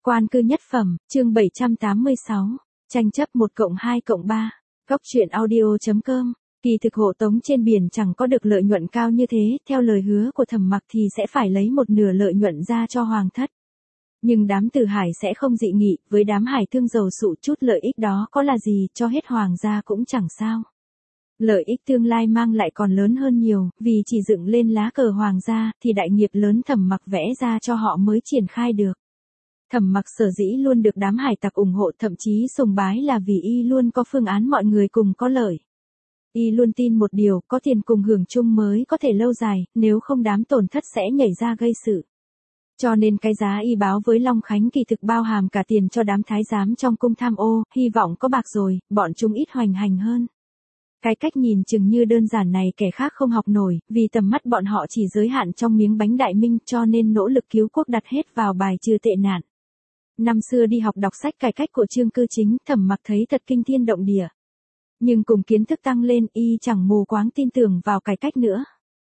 Quan cư nhất phẩm, chương 786, tranh chấp 1+2+3, góc truyện audio.com. Kỳ thực hộ tống trên biển chẳng có được lợi nhuận cao như thế, theo lời hứa của Thẩm Mặc thì sẽ phải lấy một nửa lợi nhuận ra cho hoàng thất. Nhưng đám Từ Hải sẽ không dị nghị, với đám hải thương giàu sụ chút lợi ích đó có là gì, cho hết hoàng gia cũng chẳng sao. Lợi ích tương lai mang lại còn lớn hơn nhiều, vì chỉ dựng lên lá cờ hoàng gia thì đại nghiệp lớn Thẩm Mặc vẽ ra cho họ mới triển khai được. Thẩm Mặc sở dĩ luôn được đám hải tặc ủng hộ, thậm chí sùng bái, là vì y luôn có phương án mọi người cùng có lợi. Y luôn tin một điều, có tiền cùng hưởng chung mới có thể lâu dài, nếu không đám tổn thất sẽ nhảy ra gây sự. Cho nên cái giá y báo với Long Khánh kỳ thực bao hàm cả tiền cho đám thái giám trong cung tham ô, hy vọng có bạc rồi, bọn chúng ít hoành hành hơn. Cái cách nhìn chừng như đơn giản này kẻ khác không học nổi, vì tầm mắt bọn họ chỉ giới hạn trong miếng bánh đại minh, cho nên nỗ lực cứu quốc đặt hết vào bài trừ tệ nạn. Năm xưa đi học đọc sách cải cách của Trương Cư Chính, Thẩm Mặc thấy thật kinh thiên động địa. Nhưng cùng kiến thức tăng lên, y chẳng mù quáng tin tưởng vào cải cách nữa.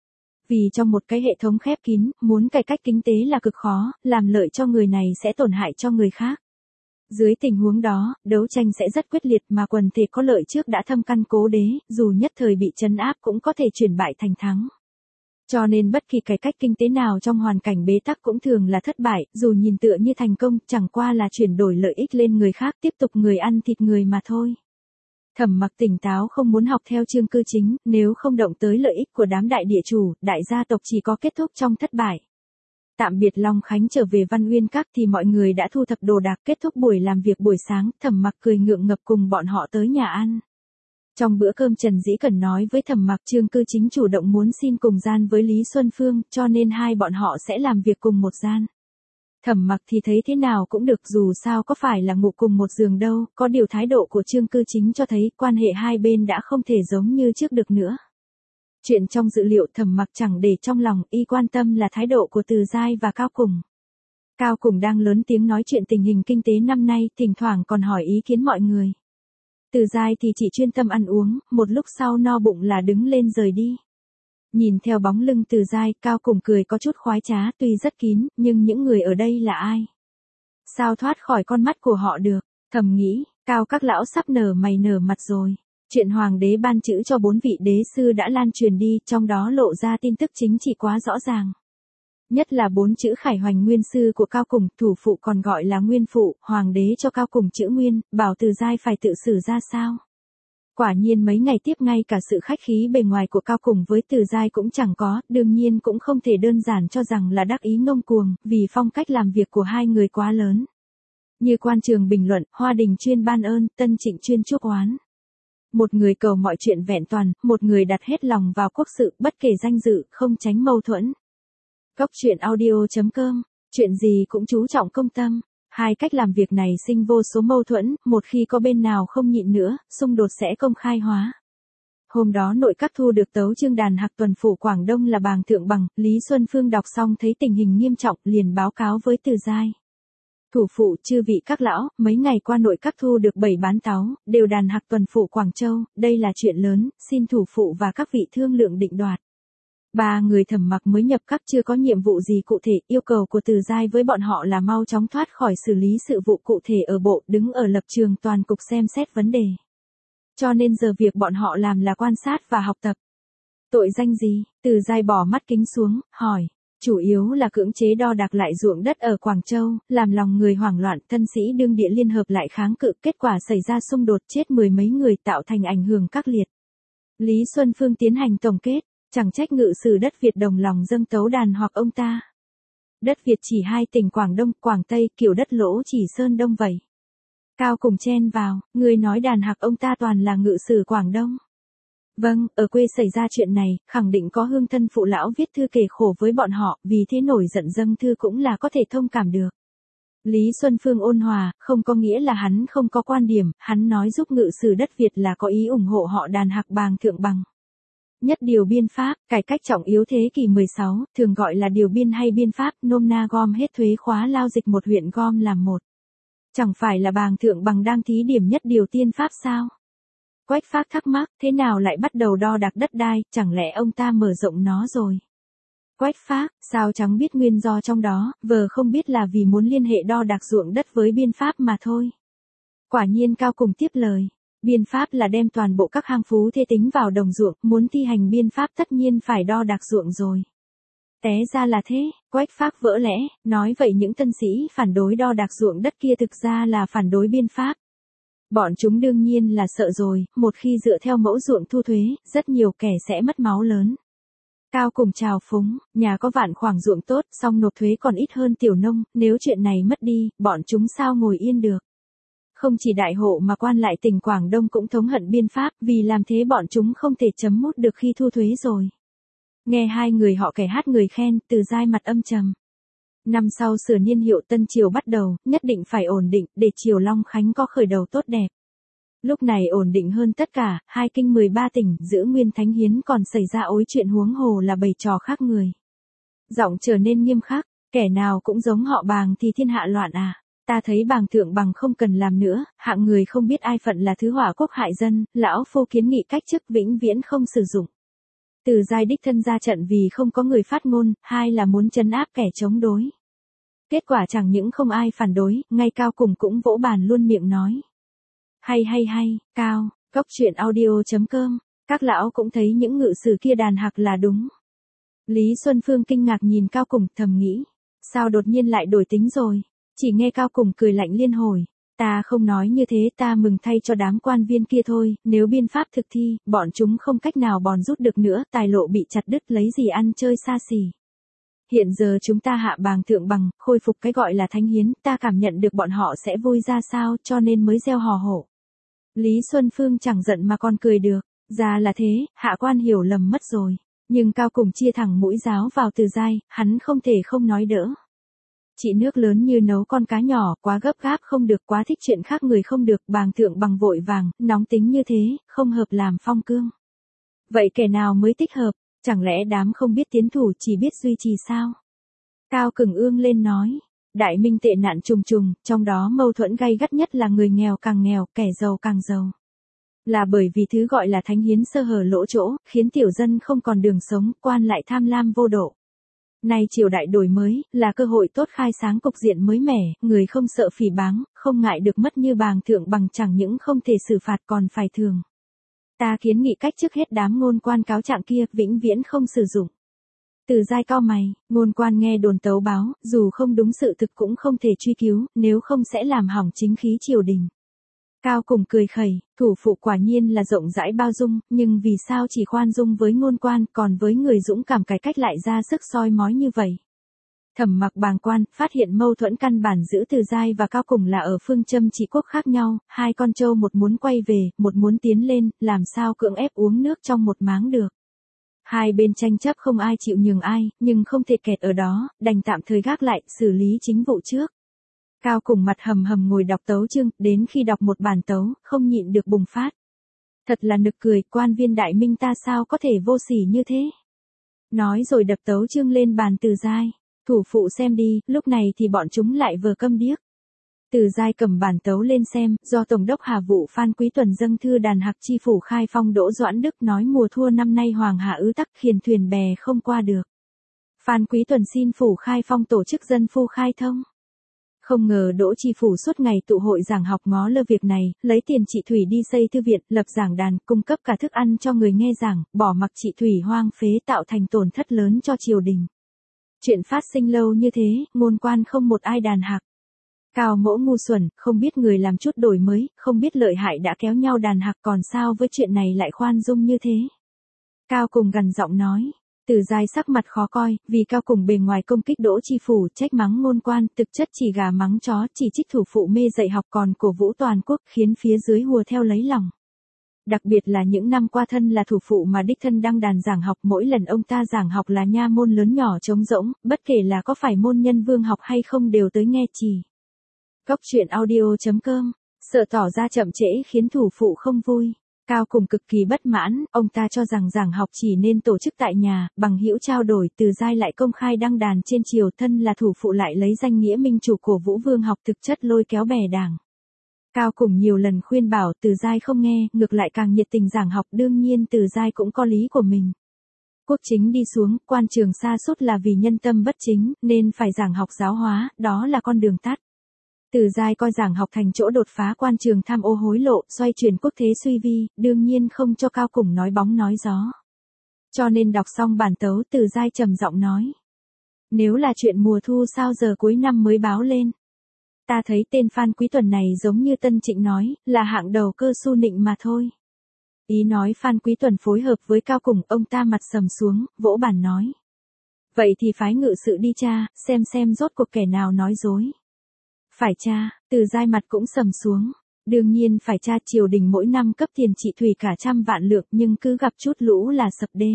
Vì trong một cái hệ thống khép kín, muốn cải cách kinh tế là cực khó, làm lợi cho người này sẽ tổn hại cho người khác. Dưới tình huống đó, đấu tranh sẽ rất quyết liệt, mà quần thể có lợi trước đã thâm căn cố đế, dù nhất thời bị trấn áp cũng có thể chuyển bại thành thắng. Cho nên bất kỳ cải cách kinh tế nào trong hoàn cảnh bế tắc cũng thường là thất bại, dù nhìn tựa như thành công, chẳng qua là chuyển đổi lợi ích lên người khác, tiếp tục người ăn thịt người mà thôi. Thẩm Mặc tỉnh táo không muốn học theo Trương Cư Chính, nếu không động tới lợi ích của đám đại địa chủ, đại gia tộc chỉ có kết thúc trong thất bại. Tạm biệt Long Khánh trở về Văn Uyên Các thì mọi người đã thu thập đồ đạc, kết thúc buổi làm việc buổi sáng, Thẩm Mặc cười ngượng ngập cùng bọn họ tới nhà ăn. Trong bữa cơm Trần Dĩ Cẩn nói với Thẩm Mặc Trương Cư Chính chủ động muốn xin cùng gian với Lý Xuân Phương, cho nên hai bọn họ sẽ làm việc cùng một gian. Thẩm Mặc thì thấy thế nào cũng được, dù sao có phải là ngủ cùng một giường đâu, có điều thái độ của Trương Cư Chính cho thấy quan hệ hai bên đã không thể giống như trước được nữa. Chuyện trong dự liệu Thẩm Mặc chẳng để trong lòng, y quan tâm là thái độ của Từ Giai và Cao Cùng. Cao Cùng đang lớn tiếng nói chuyện tình hình kinh tế năm nay, thỉnh thoảng còn hỏi ý kiến mọi người. Từ Giai thì chỉ chuyên tâm ăn uống, một lúc sau no bụng là đứng lên rời đi. Nhìn theo bóng lưng Từ Giai, Cao Cùng cười có chút khoái trá, tuy rất kín, nhưng những người ở đây là ai? Sao thoát khỏi con mắt của họ được? Thầm nghĩ, Cao các lão sắp nở mày nở mặt rồi. Chuyện hoàng đế ban chữ cho 4 vị đế sư đã lan truyền đi, trong đó lộ ra tin tức chính trị quá rõ ràng. Nhất là 4 chữ Khải Hoành Nguyên sư của Cao Cùng, thủ phụ còn gọi là Nguyên phụ, hoàng đế cho Cao Cùng chữ Nguyên, bảo Từ Giai phải tự xử ra sao. Quả nhiên mấy ngày tiếp ngay cả sự khách khí bề ngoài của Cao Cùng với Từ Giai cũng chẳng có, đương nhiên cũng không thể đơn giản cho rằng là đắc ý ngông cuồng, vì phong cách làm việc của hai người quá lớn. Như Quan Trường bình luận, Hoa Đình chuyên ban ơn, Tân Trịnh chuyên chuốc oán. Một người cầu mọi chuyện vẹn toàn, một người đặt hết lòng vào quốc sự, bất kể danh dự, không tránh mâu thuẫn. Góc truyện audio.com, chuyện gì cũng chú trọng công tâm. Hai cách làm việc này sinh vô số mâu thuẫn, một khi có bên nào không nhịn nữa, xung đột sẽ công khai hóa. Hôm đó nội các thu được tấu chương đàn hạc tuần phủ Quảng Đông là Bàng Thượng Bằng, Lý Xuân Phương đọc xong thấy tình hình nghiêm trọng, liền báo cáo với Từ Giai. Thủ phụ, chư vị các lão, mấy ngày qua nội các thu được 7 bán táo, đều đàn hạc tuần phủ Quảng Châu, đây là chuyện lớn, xin thủ phụ và các vị thương lượng định đoạt. 3 người Thẩm Mặc mới nhập các chưa có nhiệm vụ gì cụ thể, yêu cầu của Từ Giai với bọn họ là mau chóng thoát khỏi xử lý sự vụ cụ thể ở bộ, đứng ở lập trường toàn cục xem xét vấn đề. Cho nên giờ việc bọn họ làm là quan sát và học tập. Tội danh gì? Từ Giai bỏ mắt kính xuống, hỏi. Chủ yếu là cưỡng chế đo đạc lại ruộng đất ở Quảng Châu, làm lòng người hoảng loạn, thân sĩ đương địa liên hợp lại kháng cự, kết quả xảy ra xung đột, chết 10 mấy người, tạo thành ảnh hưởng các liệt. Lý Xuân Phương tiến hành tổng kết. Chẳng trách ngự sử đất Việt đồng lòng dâng tấu đàn hoặc ông ta. Đất Việt chỉ 2 tỉnh Quảng Đông, Quảng Tây, kiểu đất lỗ chỉ Sơn Đông vậy. Cao Cùng chen vào, người nói đàn hạc ông ta toàn là ngự sử Quảng Đông. Vâng, ở quê xảy ra chuyện này, khẳng định có hương thân phụ lão viết thư kể khổ với bọn họ, vì thế nổi giận dâng thư cũng là có thể thông cảm được. Lý Xuân Phương ôn hòa, không có nghĩa là hắn không có quan điểm, hắn nói giúp ngự sử đất Việt là có ý ủng hộ họ đàn hạc Bàng Thượng Bằng. Nhất điều biên pháp, cải cách trọng yếu thế kỷ 16, thường gọi là điều biên hay biên pháp, nôm na gom hết thuế khóa lao dịch một huyện gom làm một. Chẳng phải là Bàng Thượng Bằng đang thí điểm nhất điều tiên pháp sao? Quách Phác thắc mắc, thế nào lại bắt đầu đo đạc đất đai, chẳng lẽ ông ta mở rộng nó rồi? Quách Phác, sao chẳng biết nguyên do trong đó, vờ không biết là vì muốn liên hệ đo đạc ruộng đất với biên pháp mà thôi. Quả nhiên Cao Cùng tiếp lời. Biên pháp là đem toàn bộ các hang phú thê tính vào đồng ruộng, muốn thi hành biên pháp tất nhiên phải đo đạc ruộng rồi. Té ra là thế, Quách Phác vỡ lẽ, nói vậy những tân sĩ phản đối đo đạc ruộng đất kia thực ra là phản đối biên pháp. Bọn chúng đương nhiên là sợ rồi, một khi dựa theo mẫu ruộng thu thuế, rất nhiều kẻ sẽ mất máu lớn. Cao Cùng chào phúng, nhà có vạn khoảnh ruộng tốt, song nộp thuế còn ít hơn tiểu nông, nếu chuyện này mất đi, bọn chúng sao ngồi yên được. Không chỉ đại hộ mà quan lại tỉnh Quảng Đông cũng thống hận biên pháp, vì làm thế bọn chúng không thể chấm mút được khi thu thuế rồi. Nghe hai người họ kẻ hát người khen, Từ Giai mặt âm trầm. Năm sau sửa niên hiệu Tân Triều bắt đầu, nhất định phải ổn định, để Triều Long Khánh có khởi đầu tốt đẹp. Lúc này ổn định hơn tất cả, hai kinh 13 tỉnh, giữ nguyên thánh hiến còn xảy ra ối chuyện huống hồ là bày trò khác người. Giọng trở nên nghiêm khắc, kẻ nào cũng giống họ Bàng thì thiên hạ loạn à. Ta thấy Bàng Thượng Bằng không cần làm nữa, hạng người không biết ai phận là thứ hỏa quốc hại dân, lão phu kiến nghị cách chức vĩnh viễn không sử dụng. Từ Giai đích thân ra trận vì không có người phát ngôn, hai là muốn trấn áp kẻ chống đối. Kết quả chẳng những không ai phản đối, ngay Cao Cùng cũng vỗ bàn luôn miệng nói. Hay, Cao, coctruyện.audio.com, các lão cũng thấy những ngự sử kia đàn hạc là đúng. Lý Xuân Phương kinh ngạc nhìn Cao Cùng thầm nghĩ, sao đột nhiên lại đổi tính rồi, chỉ nghe Cao Cùng cười lạnh liên hồi. Ta không nói như thế, ta mừng thay cho đám quan viên kia thôi, nếu biên pháp thực thi, bọn chúng không cách nào bòn rút được nữa, tài lộ bị chặt đứt lấy gì ăn chơi xa xỉ. Hiện giờ chúng ta hạ Bàng Thượng Bằng, khôi phục cái gọi là thánh hiến, ta cảm nhận được bọn họ sẽ vui ra sao, cho nên mới gieo hò hổ. Lý Xuân Phương chẳng giận mà còn cười được, ra là thế, hạ quan hiểu lầm mất rồi. Nhưng Cao Cùng chia thẳng mũi giáo vào Từ Giai, hắn không thể không nói đỡ. Chị nước lớn như nấu con cá nhỏ, quá gấp gáp không được, quá thích chuyện khác người không được, Bàng Thượng Bằng vội vàng, nóng tính như thế, không hợp làm phong cương. Vậy kẻ nào mới thích hợp, chẳng lẽ đám không biết tiến thủ chỉ biết duy trì sao? Cao Cửng ương lên nói, đại minh tệ nạn trùng trùng, trong đó mâu thuẫn gay gắt nhất là người nghèo càng nghèo, kẻ giàu càng giàu. Là bởi vì thứ gọi là thánh hiến sơ hở lỗ chỗ, khiến tiểu dân không còn đường sống, quan lại tham lam vô độ. Nay triều đại đổi mới, là cơ hội tốt khai sáng cục diện mới mẻ, người không sợ phỉ báng, không ngại được mất như Bàng Thượng Bằng chẳng những không thể xử phạt còn phải thường. Ta kiến nghị cách trước hết đám ngôn quan cáo trạng kia, vĩnh viễn không sử dụng. Từ Giai cau mày, ngôn quan nghe đồn tấu báo, dù không đúng sự thực cũng không thể truy cứu, nếu không sẽ làm hỏng chính khí triều đình. Cao Cùng cười khẩy, thủ phụ quả nhiên là rộng rãi bao dung, nhưng vì sao chỉ khoan dung với ngôn quan, còn với người dũng cảm cải cách lại ra sức soi mói như vậy? Thẩm Mặc bàng quan, phát hiện mâu thuẫn căn bản giữa Từ Giai và Cao Cùng là ở phương châm trị quốc khác nhau, hai con trâu một muốn quay về, một muốn tiến lên, làm sao cưỡng ép uống nước trong một máng được. Hai bên tranh chấp không ai chịu nhường ai, nhưng không thể kẹt ở đó, đành tạm thời gác lại, xử lý chính vụ trước. Cao Cùng mặt hầm hầm ngồi đọc tấu chương, đến khi đọc một bản tấu, không nhịn được bùng phát. Thật là nực cười, quan viên đại minh ta sao có thể vô sỉ như thế. Nói rồi đập tấu chương lên bàn Từ Giai, thủ phụ xem đi, lúc này thì bọn chúng lại vờ câm điếc. Từ Giai cầm bản tấu lên xem, do Tổng đốc Hà Vụ Phan Quý Tuần dâng thư đàn hạc chi phủ Khai Phong Đỗ Doãn Đức nói mùa thua năm nay hoàng hạ ứ tắc khiển thuyền bè không qua được. Phan Quý Tuần xin phủ Khai Phong tổ chức dân phu khai thông. Không ngờ Đỗ Chi phủ suốt ngày tụ hội giảng học ngó lơ việc này, lấy tiền chị Thủy đi xây thư viện, lập giảng đàn, cung cấp cả thức ăn cho người nghe giảng, bỏ mặc chị Thủy hoang phế tạo thành tổn thất lớn cho triều đình. Chuyện phát sinh lâu như thế, ngôn quan không một ai đàn hạc. Cao Mỗ ngu xuẩn, không biết người làm chút đổi mới, không biết lợi hại đã kéo nhau đàn hạc, còn sao với chuyện này lại khoan dung như thế. Cao Cùng gằn giọng nói. Từ Giai sắc mặt khó coi, vì Cao Cùng bề ngoài công kích Đỗ Chi phủ, trách mắng ngôn quan, thực chất chỉ gà mắng chó, chỉ trích thủ phụ mê dạy học còn cổ vũ toàn quốc, khiến phía dưới hùa theo lấy lòng. Đặc biệt là những năm qua thân là thủ phụ mà đích thân đăng đàn giảng học, mỗi lần ông ta giảng học là nha môn lớn nhỏ trống rỗng, bất kể là có phải môn nhân vương học hay không đều tới nghe trì. Coctruyện.audio.com, sợ tỏ ra chậm trễ khiến thủ phụ không vui. Cao Cùng cực kỳ bất mãn, ông ta cho rằng giảng học chỉ nên tổ chức tại nhà, bằng hữu trao đổi, Từ Giai lại công khai đăng đàn trên triều, thân là thủ phụ lại lấy danh nghĩa minh chủ cổ vũ vương học, thực chất lôi kéo bè đảng. Cao Cùng nhiều lần khuyên bảo, Từ Giai không nghe, ngược lại càng nhiệt tình giảng học, đương nhiên Từ Giai cũng có lý của mình. Quốc chính đi xuống, quan trường sa sút là vì nhân tâm bất chính, nên phải giảng học giáo hóa, đó là con đường tắt. Từ Giai coi giảng học thành chỗ đột phá quan trường tham ô hối lộ, xoay chuyển quốc thế suy vi, đương nhiên không cho Cao Cùng nói bóng nói gió. Cho nên đọc xong bản tấu Từ Giai trầm giọng nói. Nếu là chuyện mùa thu sao giờ cuối năm mới báo lên. Ta thấy tên Phan Quý Tuần này giống như Tân Trịnh nói, là hạng đầu cơ su nịnh mà thôi. Ý nói Phan Quý Tuần phối hợp với Cao Cùng, ông ta mặt sầm xuống, vỗ bàn nói. Vậy thì phái ngự sự đi tra, xem rốt cuộc kẻ nào nói dối. Phải tra, Từ Giai mặt cũng sầm xuống. Đương nhiên phải tra, triều đình mỗi năm cấp tiền trị thủy cả 100 vạn lượng nhưng cứ gặp chút lũ là sập đê.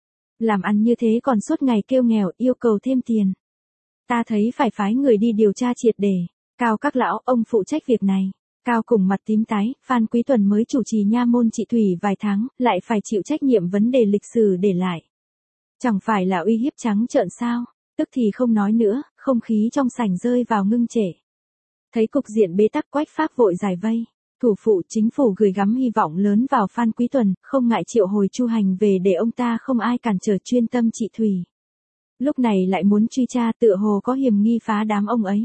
Làm ăn như thế còn suốt ngày kêu nghèo yêu cầu thêm tiền. Ta thấy phải phái người đi điều tra triệt để. Cao các lão, ông phụ trách việc này. Cao Cùng mặt tím tái, Phan Quý Tuần mới chủ trì nha môn trị thủy vài tháng, lại phải chịu trách nhiệm vấn đề lịch sử để lại. Chẳng phải là uy hiếp trắng trợn sao? Tức thì không nói nữa, không khí trong sảnh rơi vào ngưng trệ. Thấy cục diện bế tắc, Quách Phác vội giải vây. Thủ phụ chính phủ gửi gắm hy vọng lớn vào Phan Quý Tuần, không ngại triệu hồi Chu Hành về để ông ta không ai cản trở chuyên tâm trị thủy. Lúc này lại muốn truy tra, tựa hồ có hiểm nghi phá đám ông ấy.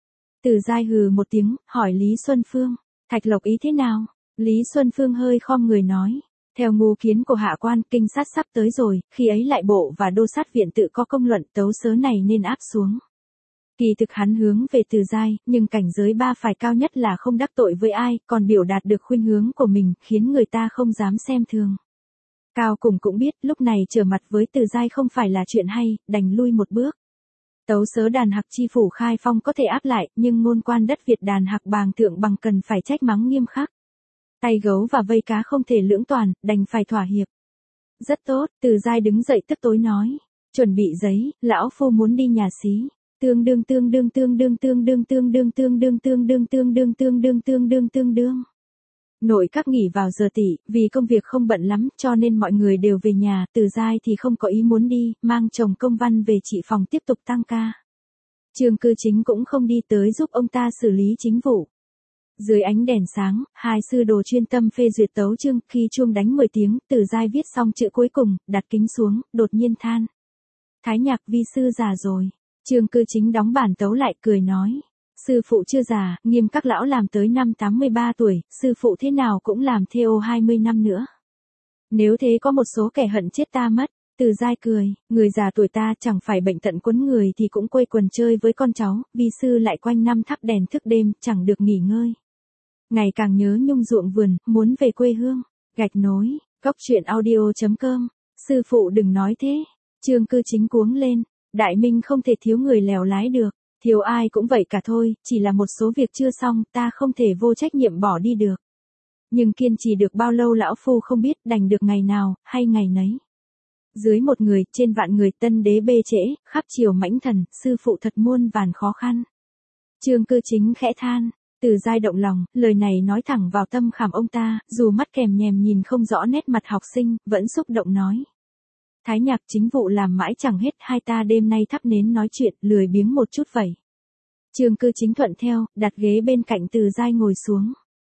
Từ Giai hừ một tiếng, hỏi Lý Xuân Phương, Thạch Lộc ý thế nào? Lý Xuân Phương hơi khom người nói, theo ngu kiến của hạ quan, kinh sát sắp tới rồi, khi ấy lại bộ và đô sát viện tự có công luận, tấu sớ này nên áp xuống. Kỳ thực hắn hướng về Từ Giai, nhưng cảnh giới ba phải cao nhất là không đắc tội với ai, còn biểu đạt được khuynh hướng của mình, khiến người ta không dám xem thường. Cao Cùng cũng biết, lúc này trở mặt với Từ Giai không phải là chuyện hay, đành lui một bước. Tấu sớ đàn hạc chi phủ khai phong có thể áp lại, nhưng ngôn quan đất Việt đàn hạc bàng thượng bằng cần phải trách mắng nghiêm khắc. Tay gấu và vây cá không thể lưỡng toàn, đành phải thỏa hiệp. Rất tốt, Từ Giai đứng dậy tức tối nói. Chuẩn bị giấy, lão phu muốn đi nhà xí. Tương đương. Nội các nghỉ vào giờ tỉ, vì công việc không bận lắm, cho nên mọi người đều về nhà, Từ Giai thì không có ý muốn đi, mang chồng công văn về trị phòng tiếp tục tăng ca. Trương Cư Chính cũng không đi tới giúp ông ta xử lý chính vụ. Dưới ánh đèn sáng, hai sư đồ chuyên tâm phê duyệt tấu chương, khi chuông đánh 10 tiếng, Từ Giai viết xong chữ cuối cùng, đặt kính xuống, đột nhiên than. Thái Nhạc vi sư già rồi. Trương Cư Chính đóng bản tấu lại cười nói. Sư phụ chưa già, Nghiêm các lão làm tới năm 83 tuổi, sư phụ thế nào cũng làm theo 20 năm nữa. Nếu thế có một số kẻ hận chết ta mất. Từ Giai cười, người già tuổi ta chẳng phải bệnh tận quấn người thì cũng quây quần chơi với con cháu, vi sư lại quanh năm thắp đèn thức đêm, chẳng được nghỉ ngơi. Ngày càng nhớ nhung ruộng vườn, muốn về quê hương. Gạch nối, goctruyện.audio.com. Sư phụ đừng nói thế. Trương Cư Chính cuống lên. Đại Minh không thể thiếu người lèo lái được. Thiếu ai cũng vậy cả thôi, chỉ là một số việc chưa xong, ta không thể vô trách nhiệm bỏ đi được. Nhưng kiên trì được bao lâu lão phu không biết, đành được ngày nào, hay ngày nấy. Dưới một người, trên vạn người, tân đế bê trễ, khắp triều mãnh thần, sư phụ thật muôn vàn khó khăn. Trương Cư Chính khẽ than. Từ Giai động lòng, lời này nói thẳng vào tâm khảm ông ta, dù mắt kèm nhèm nhìn không rõ nét mặt học sinh, vẫn xúc động nói. Thái Nhạc chính vụ làm mãi chẳng hết, hai ta đêm nay thắp nến nói chuyện, lười biếng một chút vậy. Trương Cư Chính thuận theo, đặt ghế bên cạnh Từ Giai ngồi xuống.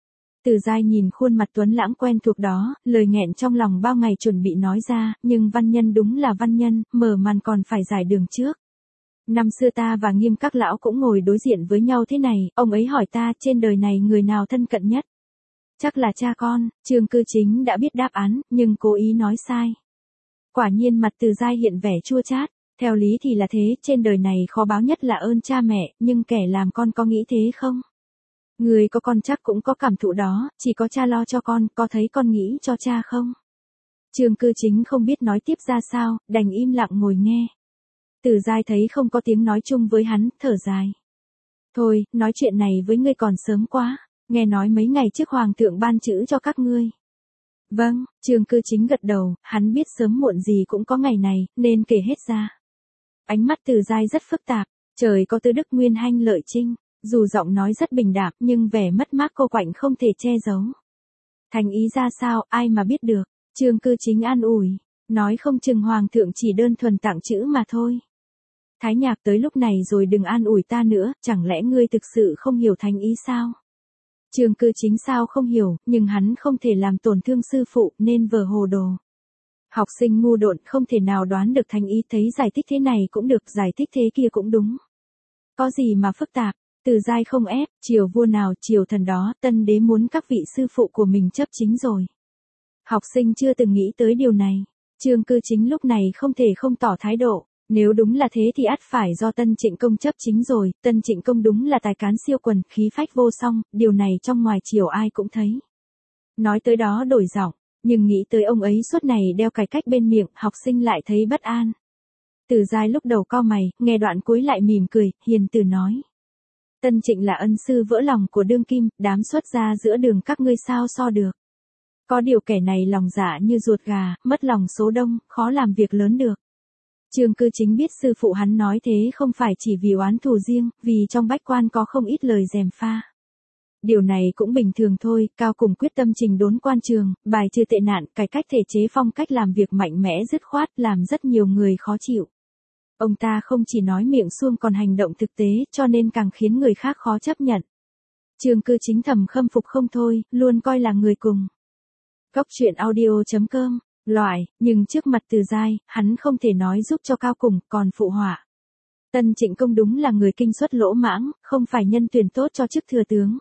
Từ Giai nhìn khuôn mặt tuấn lãng quen thuộc đó, lời nghẹn trong lòng bao ngày chuẩn bị nói ra, nhưng văn nhân đúng là văn nhân, mở màn còn phải giải đường trước. Năm xưa ta và Nghiêm các lão cũng ngồi đối diện với nhau thế này, ông ấy hỏi ta trên đời này người nào thân cận nhất. Chắc là cha con, Trương Cư Chính đã biết đáp án, nhưng cố ý nói sai. Quả nhiên mặt Từ Giai hiện vẻ chua chát, theo lý thì là thế, trên đời này khó báo nhất là ơn cha mẹ, nhưng kẻ làm con có nghĩ thế không? Người có con chắc cũng có cảm thụ đó, chỉ có cha lo cho con, có thấy con nghĩ cho cha không? Trương Cư Chính không biết nói tiếp ra sao, đành im lặng ngồi nghe. Từ Giai thấy không có tiếng nói chung với hắn, thở dài. Thôi, nói chuyện này với ngươi còn sớm quá, nghe nói mấy ngày trước hoàng thượng ban chữ cho các ngươi. Vâng, Trương Cư Chính gật đầu, hắn biết sớm muộn gì cũng có ngày này, nên kể hết ra. Ánh mắt Từ Giai rất phức tạp, trời có tứ đức nguyên hanh lợi trinh, dù giọng nói rất bình đạm nhưng vẻ mất mát cô quạnh không thể che giấu. Thành ý ra sao, ai mà biết được, Trương Cư Chính an ủi, nói không chừng hoàng thượng chỉ đơn thuần tặng chữ mà thôi. Thái Nhạc tới lúc này rồi đừng an ủi ta nữa, chẳng lẽ ngươi thực sự không hiểu thành ý sao? Trương Cư Chính sao không hiểu, nhưng hắn không thể làm tổn thương sư phụ nên vờ hồ đồ. Học sinh ngu độn không thể nào đoán được thánh ý, thấy giải thích thế này cũng được, giải thích thế kia cũng đúng. Có gì mà phức tạp, Từ Giai không ép, triều vua nào triều thần đó, tân đế muốn các vị sư phụ của mình chấp chính rồi. Học sinh chưa từng nghĩ tới điều này. Trương Cư Chính lúc này không thể không tỏ thái độ. Nếu đúng là thế thì ắt phải do Tân Trịnh Công chấp chính rồi, Tân Trịnh Công đúng là tài cán siêu quần, khí phách vô song, điều này trong ngoài triều ai cũng thấy. Nói tới đó đổi giọng, nhưng nghĩ tới ông ấy suốt ngày đeo cải cách bên miệng, học sinh lại thấy bất an. Từ Giai lúc đầu cau mày, nghe đoạn cuối lại mỉm cười, hiền từ nói. Tân Trịnh là ân sư vỡ lòng của đương kim, đám xuất gia giữa đường các ngươi sao so được. Có điều kẻ này lòng dạ như ruột gà, mất lòng số đông, khó làm việc lớn được. Trương Cư Chính biết sư phụ hắn nói thế không phải chỉ vì oán thù riêng, vì trong bách quan có không ít lời gièm pha. Điều này cũng bình thường thôi, Cao Cùng quyết tâm chỉnh đốn quan trường, bài trừ tệ nạn, cải cách thể chế, phong cách làm việc mạnh mẽ dứt khoát, làm rất nhiều người khó chịu. Ông ta không chỉ nói miệng suông còn hành động thực tế, cho nên càng khiến người khác khó chấp nhận. Trương Cư Chính thầm khâm phục không thôi, luôn coi là người cùng. Góc truyện audio.com, loại, nhưng trước mặt Từ Giai, hắn không thể nói giúp cho Cao Cùng, còn phụ họa. Tân Trịnh Công đúng là người kinh suất lỗ mãng, không phải nhân tuyển tốt cho chức thừa tướng.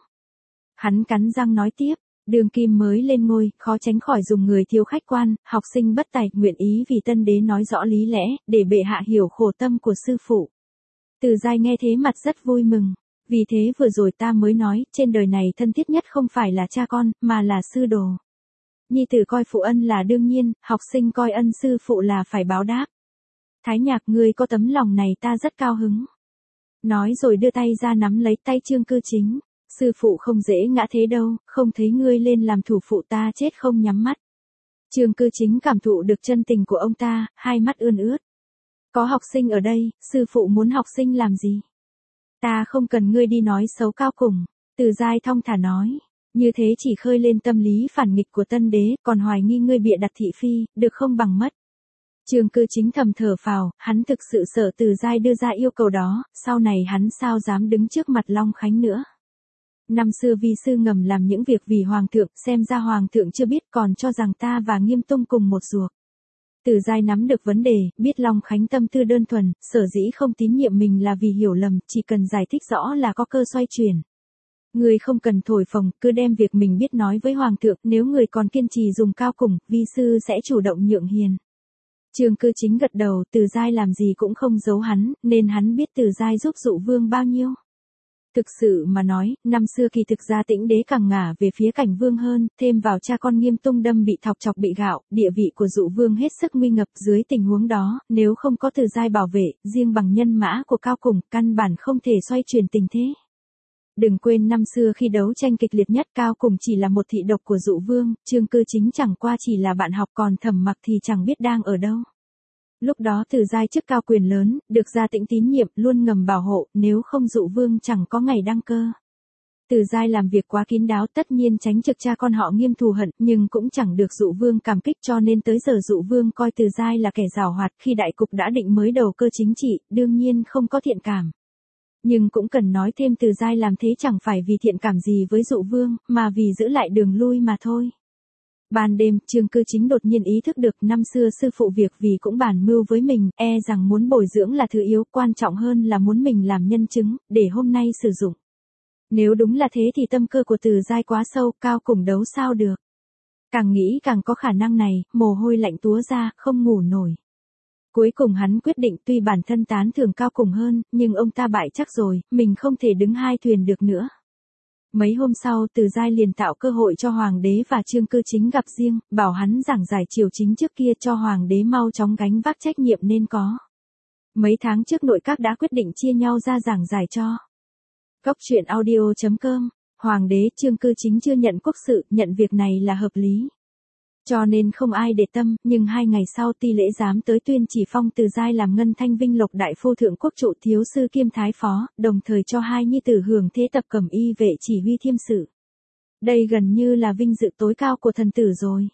Hắn cắn răng nói tiếp, đương kim mới lên ngôi, khó tránh khỏi dùng người thiếu khách quan, học sinh bất tài, nguyện ý vì tân đế nói rõ lý lẽ, để bệ hạ hiểu khổ tâm của sư phụ. Từ Giai nghe thế mặt rất vui mừng, vì thế vừa rồi ta mới nói, trên đời này thân thiết nhất không phải là cha con, mà là sư đồ. Nhi tử coi phụ ân là đương nhiên, học sinh coi ân sư phụ là phải báo đáp. Thái Nhạc, ngươi có tấm lòng này ta rất cao hứng. Nói rồi đưa tay ra nắm lấy tay Trương Cư Chính. Sư phụ không dễ ngã thế đâu, không thấy ngươi lên làm thủ phụ ta chết không nhắm mắt. Trương Cư Chính cảm thụ được chân tình của ông ta, hai mắt ươn ướt. Có học sinh ở đây, sư phụ muốn học sinh làm gì? Ta không cần ngươi đi nói xấu Cao Cùng. Từ Giai thong thả nói. Như thế chỉ khơi lên tâm lý phản nghịch của tân đế, còn hoài nghi ngươi bịa đặt thị phi, được không bằng mất. Trương Cư Chính thầm thở phào, hắn thực sự sợ Từ Giai đưa ra yêu cầu đó, sau này hắn sao dám đứng trước mặt Long Khánh nữa. Năm xưa vi sư ngầm làm những việc vì hoàng thượng, xem ra hoàng thượng chưa biết còn cho rằng ta và Nghiêm Tông cùng một ruột. Từ Giai nắm được vấn đề, biết Long Khánh tâm tư đơn thuần, sở dĩ không tín nhiệm mình là vì hiểu lầm, chỉ cần giải thích rõ là có cơ xoay chuyển. Người không cần thổi phồng, cứ đem việc mình biết nói với hoàng thượng, nếu người còn kiên trì dùng Cao Cùng, vi sư sẽ chủ động nhượng hiền. Trương Cư Chính gật đầu, Từ Giai làm gì cũng không giấu hắn, nên hắn biết Từ Giai giúp Dụ Vương bao nhiêu. Thực sự mà nói, năm xưa kỳ thực ra Tĩnh đế càng ngả về phía Cảnh Vương hơn, thêm vào cha con Nghiêm Tung đâm bị thọc chọc bị gạo, địa vị của Dụ Vương hết sức nguy ngập, dưới tình huống đó, nếu không có Từ Giai bảo vệ, riêng bằng nhân mã của Cao Cùng, căn bản không thể xoay chuyển tình thế. Đừng quên năm xưa khi đấu tranh kịch liệt nhất, Cao Cùng chỉ là một thị độc của Dụ Vương, Trương Cư Chính chẳng qua chỉ là bạn học, còn Thẩm Mặc thì chẳng biết đang ở đâu. Lúc đó Từ Giai chức cao quyền lớn, được Gia Tĩnh tín nhiệm, luôn ngầm bảo hộ, nếu không Dụ Vương chẳng có ngày đăng cơ. Từ Giai làm việc quá kín đáo, tất nhiên tránh trực cha con họ Nghiêm thù hận, nhưng cũng chẳng được Dụ Vương cảm kích, cho nên tới giờ Dụ Vương coi Từ Giai là kẻ giàu hoạt, khi đại cục đã định mới đầu cơ chính trị, đương nhiên không có thiện cảm. Nhưng cũng cần nói thêm Từ Giai làm thế chẳng phải vì thiện cảm gì với Dụ Vương, mà vì giữ lại đường lui mà thôi. Ban đêm, Trương Cư Chính đột nhiên ý thức được năm xưa sư phụ việc vì cũng bàn mưu với mình, rằng muốn bồi dưỡng là thứ yếu, quan trọng hơn là muốn mình làm nhân chứng, để hôm nay sử dụng. Nếu đúng là thế thì tâm cơ của Từ Giai quá sâu, Cao Cùng đấu sao được. Càng nghĩ càng có khả năng này, mồ hôi lạnh túa ra, không ngủ nổi. Cuối cùng hắn quyết định tuy bản thân tán thưởng Cao Cùng hơn, nhưng ông ta bại chắc rồi, mình không thể đứng hai thuyền được nữa. Mấy hôm sau Từ Giai liền tạo cơ hội cho Hoàng đế và Trương Cư Chính gặp riêng, bảo hắn giảng giải triều chính trước kia cho Hoàng đế mau chóng gánh vác trách nhiệm nên có. Mấy tháng trước nội các đã quyết định chia nhau ra giảng giải cho. Góc truyện audio.com, Hoàng đế Trương Cư Chính chưa nhận quốc sự, nhận việc này là hợp lý. Cho nên không ai để tâm, nhưng 2 ngày sau Ti Lễ Giám tới tuyên chỉ phong Từ Giai làm Ngân Thanh Vinh Lộc đại phu thượng quốc trụ thiếu sư kiêm thái phó, đồng thời cho hai nhi tử hưởng thế tập cẩm y vệ chỉ huy thiêm sự. Đây gần như là vinh dự tối cao của thần tử rồi.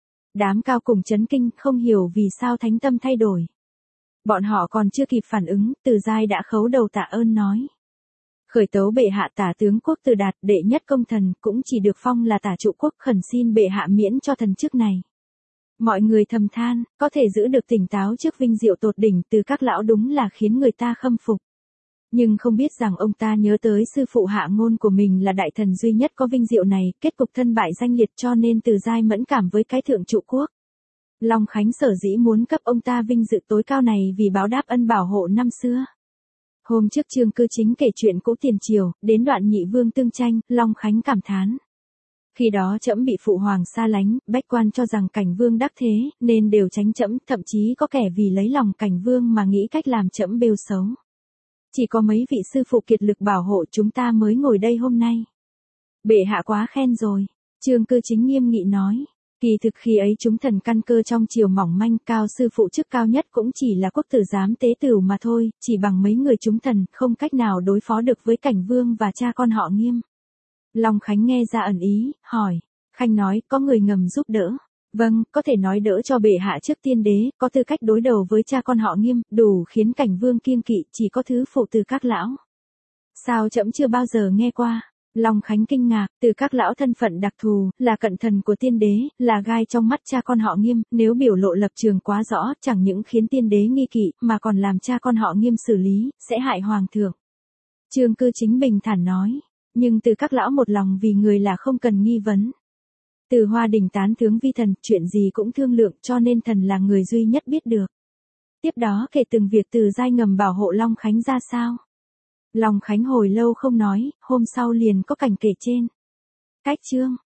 Đám Cao Cùng chấn kinh, không hiểu vì sao thánh tâm thay đổi. Bọn họ còn chưa kịp phản ứng, Từ Giai đã khấu đầu tạ ơn nói. Khởi tấu bệ hạ tả tướng quốc Từ Đạt, đệ nhất công thần, cũng chỉ được phong là tả trụ quốc, khẩn xin bệ hạ miễn cho thần chức này. Mọi người thầm than, có thể giữ được tỉnh táo trước vinh diệu tột đỉnh từ các lão đúng là khiến người ta khâm phục. Nhưng không biết rằng ông ta nhớ tới sư phụ hạ ngôn của mình là đại thần duy nhất có vinh diệu này, kết cục thân bại danh liệt cho nên Từ Giai mẫn cảm với cái thượng trụ quốc. Long Khánh sở dĩ muốn cấp ông ta vinh dự tối cao này vì báo đáp ân bảo hộ năm xưa. Hôm trước Trương Cư Chính kể chuyện cũ tiền triều, đến đoạn nhị vương tương tranh, Long Khánh cảm thán. Khi đó trẫm bị phụ hoàng xa lánh, bách quan cho rằng Cảnh Vương đắc thế, nên đều tránh trẫm, thậm chí có kẻ vì lấy lòng Cảnh Vương mà nghĩ cách làm trẫm bêu xấu. Chỉ có mấy vị sư phụ kiệt lực bảo hộ chúng ta mới ngồi đây hôm nay. Bệ hạ quá khen rồi, Trương Cư Chính nghiêm nghị nói. Kỳ thực khi ấy chúng thần căn cơ trong triều mỏng manh, cao sư phụ chức cao nhất cũng chỉ là quốc tử giám tế tửu mà thôi, chỉ bằng mấy người chúng thần, không cách nào đối phó được với Cảnh Vương và cha con họ Nghiêm. Long Khánh nghe ra ẩn ý, hỏi. Khanh nói, có người ngầm giúp đỡ. Vâng, có thể nói đỡ cho bệ hạ trước tiên đế, có tư cách đối đầu với cha con họ Nghiêm, đủ khiến Cảnh Vương kiêng kỵ, chỉ có thứ phụ từ các lão. Sao trẫm chưa bao giờ nghe qua? Long Khánh kinh ngạc, từ các lão thân phận đặc thù, là cận thần của tiên đế, là gai trong mắt cha con họ Nghiêm, nếu biểu lộ lập trường quá rõ, chẳng những khiến tiên đế nghi kỵ, mà còn làm cha con họ Nghiêm xử lý, sẽ hại hoàng thượng. Trương Cư Chính bình thản nói, nhưng từ các lão một lòng vì người là không cần nghi vấn. Từ Hoa Đình tán thướng vi thần, chuyện gì cũng thương lượng cho nên thần là người duy nhất biết được. Tiếp đó kể từng việc Từ Giai ngầm bảo hộ Long Khánh ra sao. Long Khánh hồi lâu không nói, hôm sau liền có cảnh kể trên. Cách chương